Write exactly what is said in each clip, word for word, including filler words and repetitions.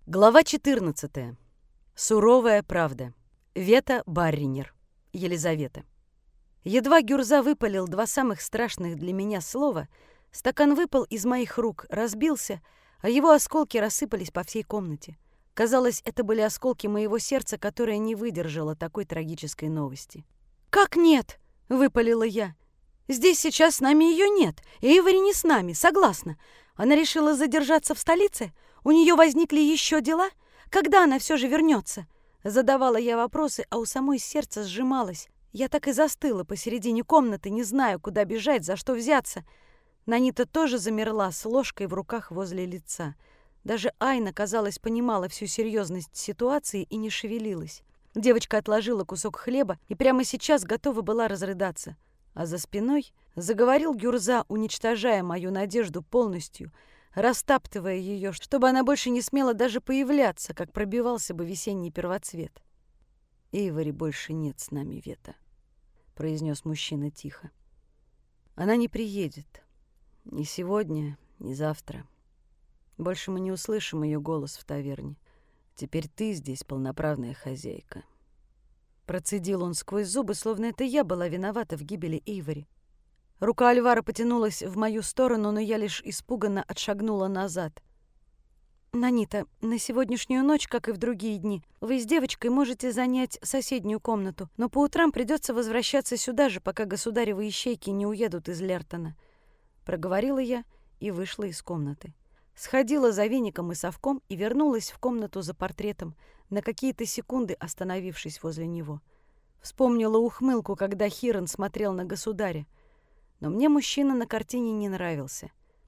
Глава четырнадцатая. Суровая правда. Вета Барринер. Елизавета. Едва Гюрза выпалил два самых страшных для меня слова, стакан выпал из моих рук, разбился, а его осколки рассыпались по всей комнате. Казалось, это были осколки моего сердца, которое не выдержало такой трагической новости. «Как нет?» — выпалила я. «Здесь сейчас с нами ее нет, и Эйвори не с нами, согласна. Она решила задержаться в столице? У нее возникли еще дела? Когда она все же вернется?» Задавала я вопросы, а у самой сердце сжималось. Я так и застыла посередине комнаты, не знаю, куда бежать, за что взяться. Нанита тоже замерла с ложкой в руках возле лица. Даже Айна, казалось, понимала всю серьезность ситуации и не шевелилась. Девочка отложила кусок хлеба и прямо сейчас готова была разрыдаться. А за спиной заговорил Гюрза, уничтожая мою надежду полностью, растаптывая ее, чтобы она больше не смела даже появляться, как пробивался бы весенний первоцвет. «Эйвори больше нет с нами, Вета», — произнес мужчина тихо. «Она не приедет. Ни сегодня, ни завтра. Больше мы не услышим ее голос в таверне. Теперь ты здесь полноправная хозяйка». Процедил он сквозь зубы, словно это я была виновата в гибели Эйвори. Рука Альвара потянулась в мою сторону, но я лишь испуганно отшагнула назад. «Нанита, на сегодняшнюю ночь, как и в другие дни, вы с девочкой можете занять соседнюю комнату, но по утрам придется возвращаться сюда же, пока государевы ищейки не уедут из Лертона», — проговорила я и вышла из комнаты. Сходила за веником и совком и вернулась в комнату за портретом, на какие-то секунды остановившись возле него. Вспомнила ухмылку, когда Хирон смотрел на государя. Но мне мужчина на картине не нравился.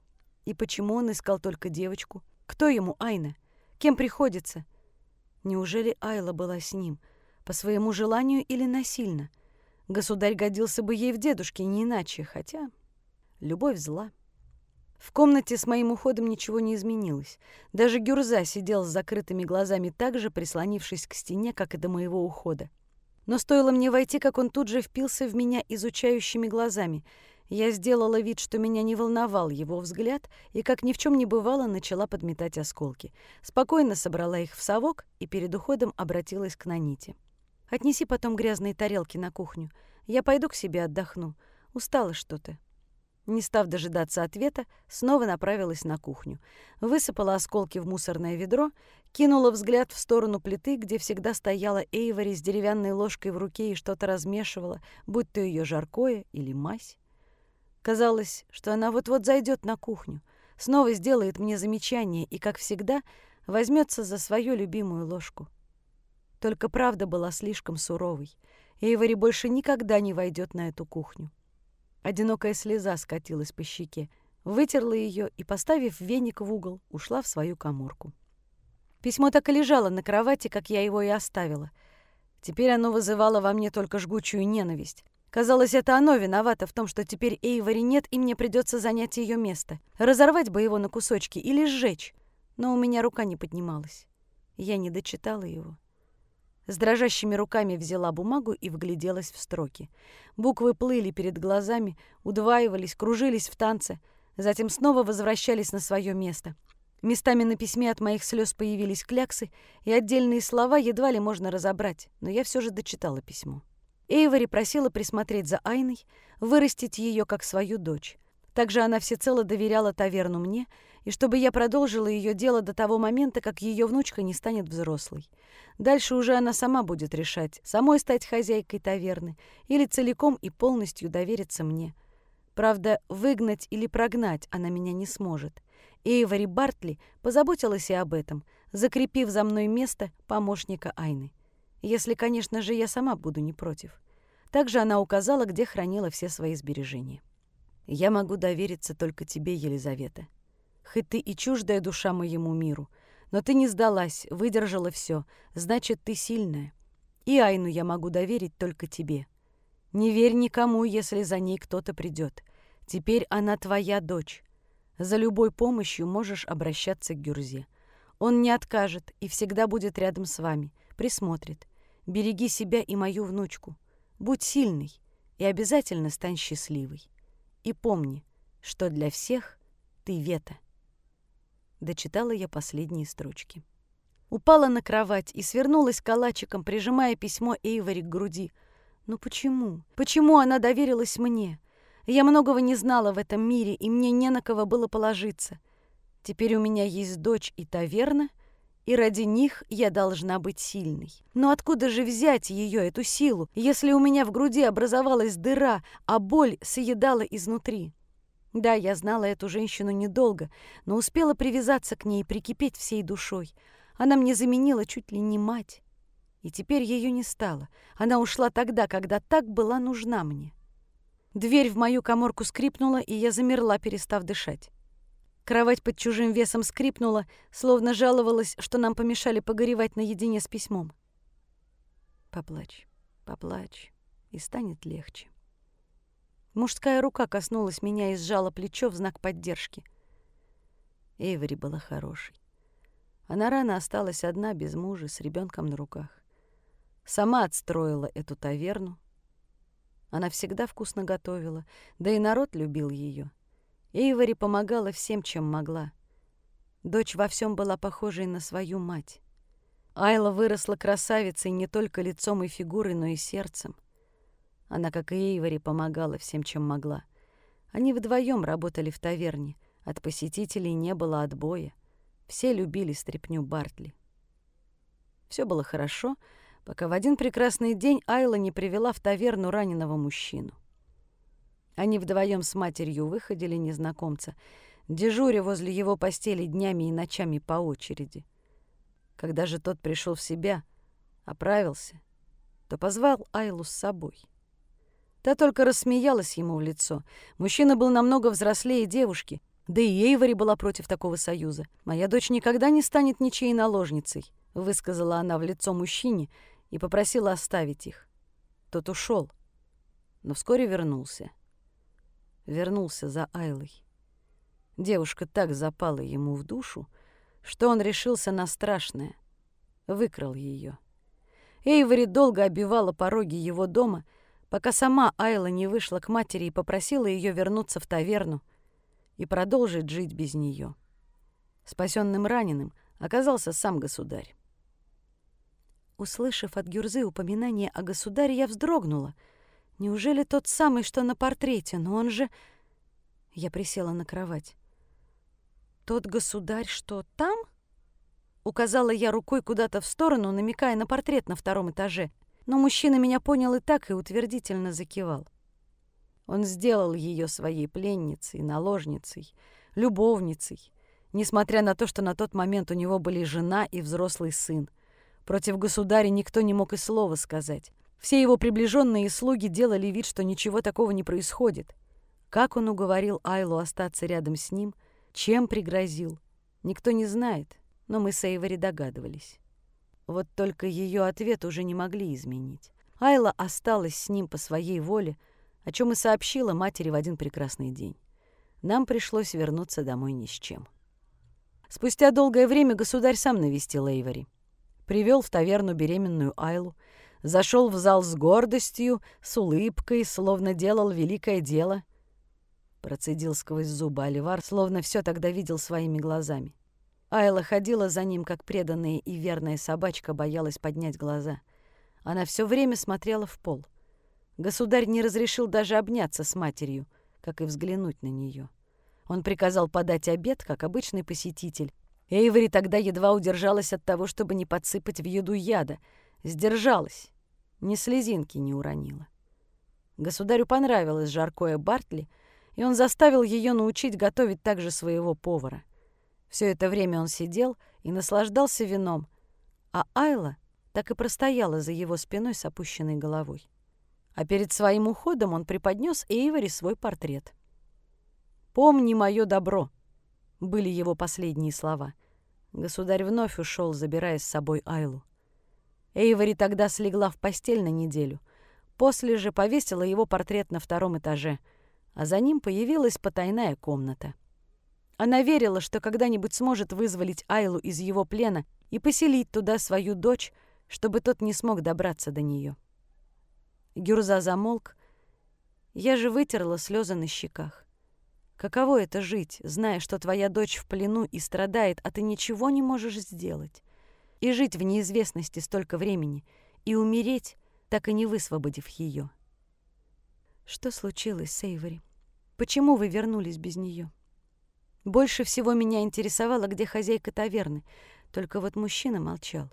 И почему он искал только девочку? Кто ему Айна? Кем приходится? Неужели Айла была с ним? По своему желанию или насильно? Государь годился бы ей в дедушке, не иначе, хотя любовь зла. В комнате с моим уходом ничего не изменилось. Даже Гюрза сидел с закрытыми глазами так же, прислонившись к стене, как и до моего ухода. Но стоило мне войти, как он тут же впился в меня изучающими глазами. Я сделала вид, что меня не волновал его взгляд, и, как ни в чем не бывало, начала подметать осколки. Спокойно собрала их в совок и перед уходом обратилась к Наните. «Отнеси потом грязные тарелки на кухню. Я пойду к себе отдохну. Устала что-то». Не став дожидаться ответа, снова направилась на кухню. Высыпала осколки в мусорное ведро, кинула взгляд в сторону плиты, где всегда стояла Эйвори с деревянной ложкой в руке и что-то размешивала, будь то ее жаркое или мазь. Казалось, что она вот-вот зайдет на кухню, снова сделает мне замечание и, как всегда, возьмется за свою любимую ложку. Только правда была слишком суровой. Эйвори больше никогда не войдет на эту кухню. Одинокая слеза скатилась по щеке, вытерла ее и, поставив веник в угол, ушла в свою каморку. Письмо так и лежало на кровати, как я его и оставила. Теперь оно вызывало во мне только жгучую ненависть. Казалось, это оно виновато в том, что теперь Эйвори нет, и мне придется занять ее место. Разорвать бы его на кусочки или сжечь. Но у меня рука не поднималась. Я не дочитала его. С дрожащими руками взяла бумагу и вгляделась в строки. Буквы плыли перед глазами, удваивались, кружились в танце, затем снова возвращались на свое место. Местами на письме от моих слез появились кляксы, и отдельные слова едва ли можно разобрать, но я все же дочитала письмо. Эйвори просила присмотреть за Айной, вырастить ее как свою дочь. Также она всецело доверяла таверну мне, и чтобы я продолжила ее дело до того момента, как ее внучка не станет взрослой. Дальше уже она сама будет решать, самой стать хозяйкой таверны или целиком и полностью довериться мне. Правда, выгнать или прогнать она меня не сможет. Эйвори Бартли позаботилась и об этом, закрепив за мной место помощника Айны. Если, конечно же, я сама буду не против. Также она указала, где хранила все свои сбережения. «Я могу довериться только тебе, Елизавета. Хоть ты и чуждая душа моему миру, но ты не сдалась, выдержала все, значит, ты сильная. И Айну я могу доверить только тебе. Не верь никому, если за ней кто-то придет. Теперь она твоя дочь. За любой помощью можешь обращаться к Гюрзе. Он не откажет и всегда будет рядом с вами, присмотрит. Береги себя и мою внучку. Будь сильной и обязательно стань счастливой. И помни, что для всех ты Вета». Дочитала я последние строчки. Упала на кровать и свернулась калачиком, прижимая письмо Эйвори к груди. Но почему? Почему она доверилась мне? Я многого не знала в этом мире, и мне не на кого было положиться. Теперь у меня есть дочь и таверна, и ради них я должна быть сильной. Но откуда же взять ее, эту силу, если у меня в груди образовалась дыра, а боль съедала изнутри? Да, я знала эту женщину недолго, но успела привязаться к ней и прикипеть всей душой. Она мне заменила чуть ли не мать. И теперь ее не стало. Она ушла тогда, когда так была нужна мне. Дверь в мою каморку скрипнула, и я замерла, перестав дышать. Кровать под чужим весом скрипнула, словно жаловалась, что нам помешали погоревать наедине с письмом. Поплачь, поплачь, и станет легче. Мужская рука коснулась меня и сжала плечо в знак поддержки. Эйвори была хорошей. Она рано осталась одна, без мужа, с ребенком на руках. Сама отстроила эту таверну. Она всегда вкусно готовила, да и народ любил ее. Эйвори помогала всем, чем могла. Дочь во всем была похожей на свою мать. Айла выросла красавицей не только лицом и фигурой, но и сердцем. Она, как и Эйвори, помогала всем, чем могла. Они вдвоем работали в таверне. От посетителей не было отбоя. Все любили стряпню Бартли. Все было хорошо, пока в один прекрасный день Айла не привела в таверну раненого мужчину. Они вдвоем с матерью выходили незнакомца, дежуря возле его постели днями и ночами по очереди. Когда же тот пришел в себя, оправился, то позвал Айлу с собой. Та только рассмеялась ему в лицо. Мужчина был намного взрослее девушки, да и Эйвори была против такого союза. «Моя дочь никогда не станет ничьей наложницей», — высказала она в лицо мужчине и попросила оставить их. Тот ушел, но вскоре вернулся. Вернулся за Айлой. Девушка так запала ему в душу, что он решился на страшное. Выкрал ее. Эйвори долго обивала пороги его дома, пока сама Айла не вышла к матери и попросила ее вернуться в таверну и продолжить жить без нее. Спасенным раненым оказался сам государь. Услышав от Гюрзы упоминание о государе, я вздрогнула. Неужели тот самый, что на портрете? Но он же... Я присела на кровать. «Тот государь, что там?» Указала я рукой куда-то в сторону, намекая на портрет на втором этаже. Но мужчина меня понял и так, и утвердительно закивал. Он сделал ее своей пленницей, наложницей, любовницей, несмотря на то, что на тот момент у него были жена и взрослый сын. Против государя никто не мог и слова сказать. Все его приближенные слуги делали вид, что ничего такого не происходит. Как он уговорил Айлу остаться рядом с ним, чем пригрозил, никто не знает, но мы с Эйвори догадывались. Вот только ее ответ уже не могли изменить. Айла осталась с ним по своей воле, о чем и сообщила матери в один прекрасный день. Нам пришлось вернуться домой ни с чем. Спустя долгое время государь сам навестил Эйвори. Привел в таверну беременную Айлу, зашел в зал с гордостью, с улыбкой, словно делал великое дело. Процедил сквозь зубы Оливар, словно все тогда видел своими глазами. Айла ходила за ним, как преданная и верная собачка боялась поднять глаза. Она все время смотрела в пол. Государь не разрешил даже обняться с матерью, как и взглянуть на нее. Он приказал подать обед, как обычный посетитель. Эйвори тогда едва удержалась от того, чтобы не подсыпать в еду яда. Сдержалась, ни слезинки не уронила. Государю понравилось жаркое Бартли, и он заставил ее научить готовить также своего повара. Все это время он сидел и наслаждался вином, а Айла так и простояла за его спиной с опущенной головой. А перед своим уходом он преподнес Эйвори свой портрет. «Помни мое добро», — были его последние слова. Государь вновь ушел, забирая с собой Айлу. Эйвори тогда слегла в постель на неделю. После же повесила его портрет на втором этаже, а за ним появилась потайная комната. Она верила, что когда-нибудь сможет вызволить Айлу из его плена и поселить туда свою дочь, чтобы тот не смог добраться до нее. Гюрза замолк. Я же вытерла слезы на щеках. Каково это жить, зная, что твоя дочь в плену и страдает, а ты ничего не можешь сделать? и жить в неизвестности столько времени, и умереть, так и не высвободив ее. Что случилось с Эйвори? Почему вы вернулись без нее? Больше всего меня интересовало, где хозяйка таверны, только вот мужчина молчал.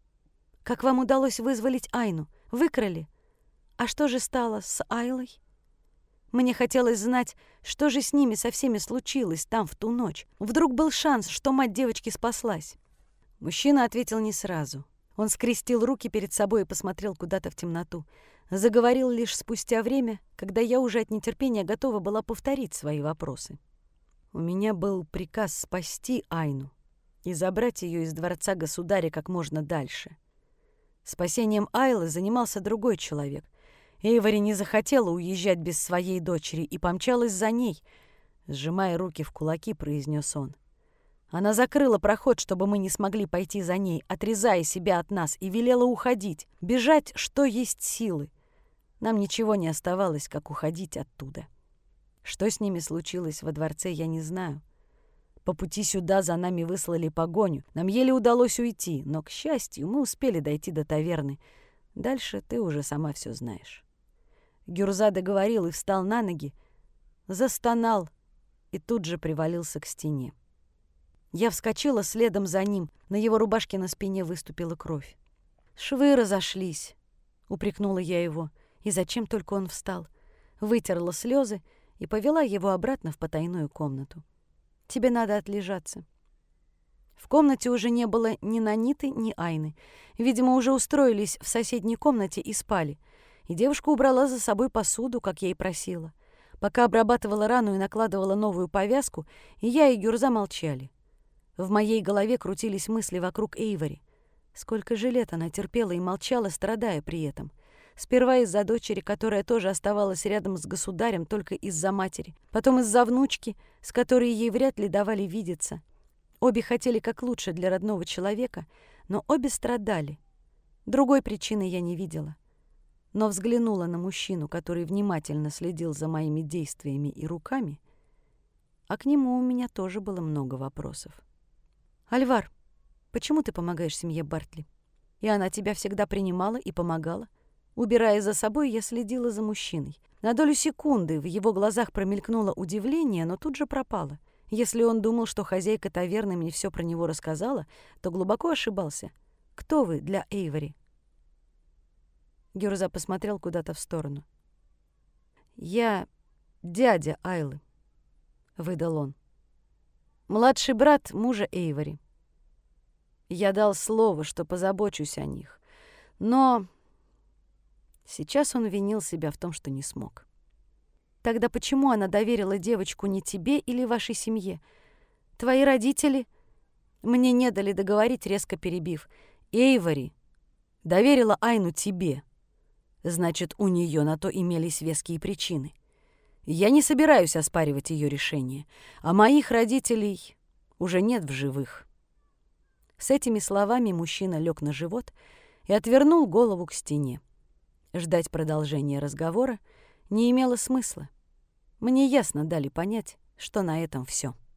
Как вам удалось вызволить Айну? Выкрали? А что же стало с Айлой? Мне хотелось знать, что же с ними со всеми случилось там в ту ночь. Вдруг был шанс, что мать девочки спаслась. Мужчина ответил не сразу. Он скрестил руки перед собой и посмотрел куда-то в темноту. Заговорил лишь спустя время, когда я уже от нетерпения готова была повторить свои вопросы. У меня был приказ спасти Айну и забрать ее из дворца государя как можно дальше. Спасением Айлы занимался другой человек. Эйвори не захотела уезжать без своей дочери и помчалась за ней. Сжимая руки в кулаки, произнес он. Она закрыла проход, чтобы мы не смогли пойти за ней, отрезая себя от нас, и велела уходить, бежать, что есть силы. Нам ничего не оставалось, как уходить оттуда. Что с ними случилось во дворце, я не знаю. По пути сюда за нами выслали погоню. Нам еле удалось уйти, но, к счастью, мы успели дойти до таверны. Дальше ты уже сама все знаешь. Гюрза договорил и встал на ноги, застонал и тут же привалился к стене. Я вскочила следом за ним, на его рубашке на спине выступила кровь. «Швы разошлись», — упрекнула я его, и зачем только он встал. Вытерла слезы и повела его обратно в потайную комнату. «Тебе надо отлежаться». В комнате уже не было ни Наниты, ни Айны. Видимо, уже устроились в соседней комнате и спали. И девушка убрала за собой посуду, как я и просила. Пока обрабатывала рану и накладывала новую повязку, и я, и Гюрза молчали. В моей голове крутились мысли вокруг Эйвори. Сколько же лет она терпела и молчала, страдая при этом. Сперва из-за дочери, которая тоже оставалась рядом с государем только из-за матери. Потом из-за внучки, с которой ей вряд ли давали видеться. Обе хотели как лучше для родного человека, но обе страдали. Другой причины я не видела. Но взглянула на мужчину, который внимательно следил за моими действиями и руками, а к нему у меня тоже было много вопросов. «Альвар, почему ты помогаешь семье Бартли? И она тебя всегда принимала и помогала. Убирая за собой, я следила за мужчиной. На долю секунды в его глазах промелькнуло удивление, но тут же пропало. Если он думал, что хозяйка таверны мне все про него рассказала, то глубоко ошибался. Кто вы для Эйвори?» Гюрза посмотрел куда-то в сторону. «Я дядя Айлы», — выдал он. «Младший брат мужа Эйвори. Я дал слово, что позабочусь о них, но сейчас он винил себя в том, что не смог. Тогда почему она доверила девочку не тебе или вашей семье? Твои родители...» Мне не дали договорить, резко перебив. «Эйвори доверила Айну тебе. Значит, у нее на то имелись веские причины. Я не собираюсь оспаривать ее решение, а моих родителей уже нет в живых». С этими словами мужчина лег на живот и отвернул голову к стене. Ждать продолжения разговора не имело смысла. Мне ясно дали понять, что на этом все.